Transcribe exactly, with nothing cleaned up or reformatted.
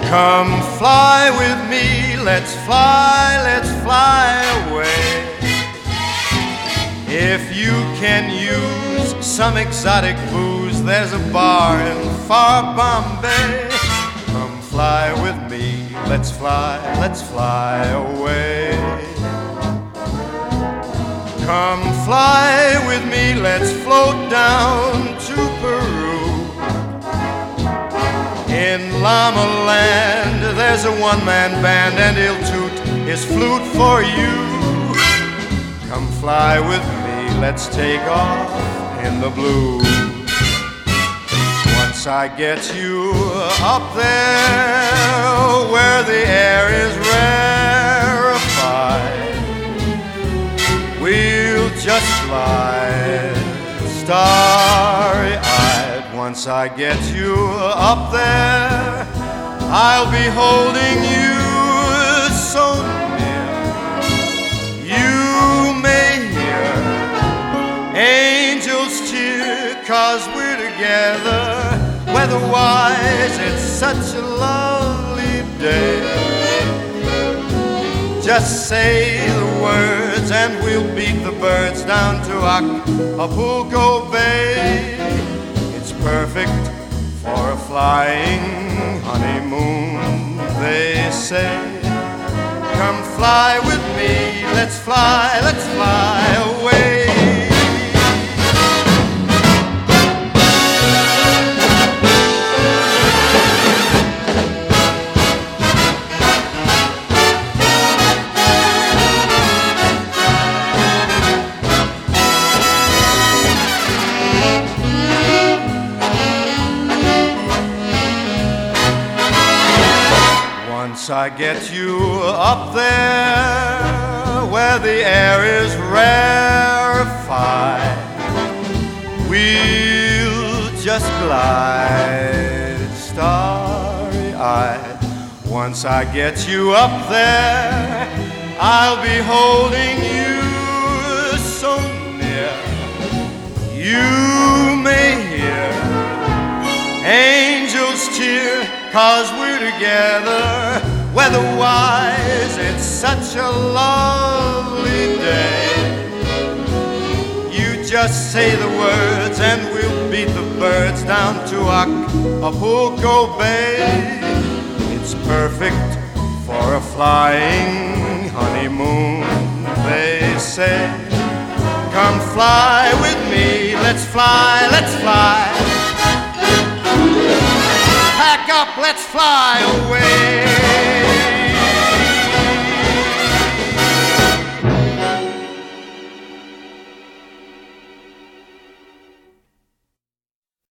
Come fly with me, let's fly, let's fly away. If you can use some exotic booze, there's a bar in far Bombay. Come fly with me, let's fly, let's fly away. Come fly with me, let's float down to Peru. In Llama Land, there's a one-man band, and he'll toot his flute for you. Come fly with me, let's take off in the blue. Once I get you up there where the air is rarefied, we'll just glide starry-eyed. Once I get you up there, I'll be holding you so near. You may hear angels cheer, 'cause we're together. Weather-wise, it's such a lovely day. Just say the words and we'll beat the birds down to Acapulco Bay. It's perfect for a flying honeymoon, they say. Come fly with me, let's fly, let's fly away. Once I get you up there where the air is rarefied, we'll just glide starry-eyed. Once I get you up there, I'll be holding you so near. You may hear angels cheer, 'cause we're together. Weather-wise, it's such a lovely day. You just say the words and we'll beat the birds down to Acapulco Bay. It's perfect for a flying honeymoon, they say. Come fly with me, let's fly, let's fly. Pack up, let's fly away.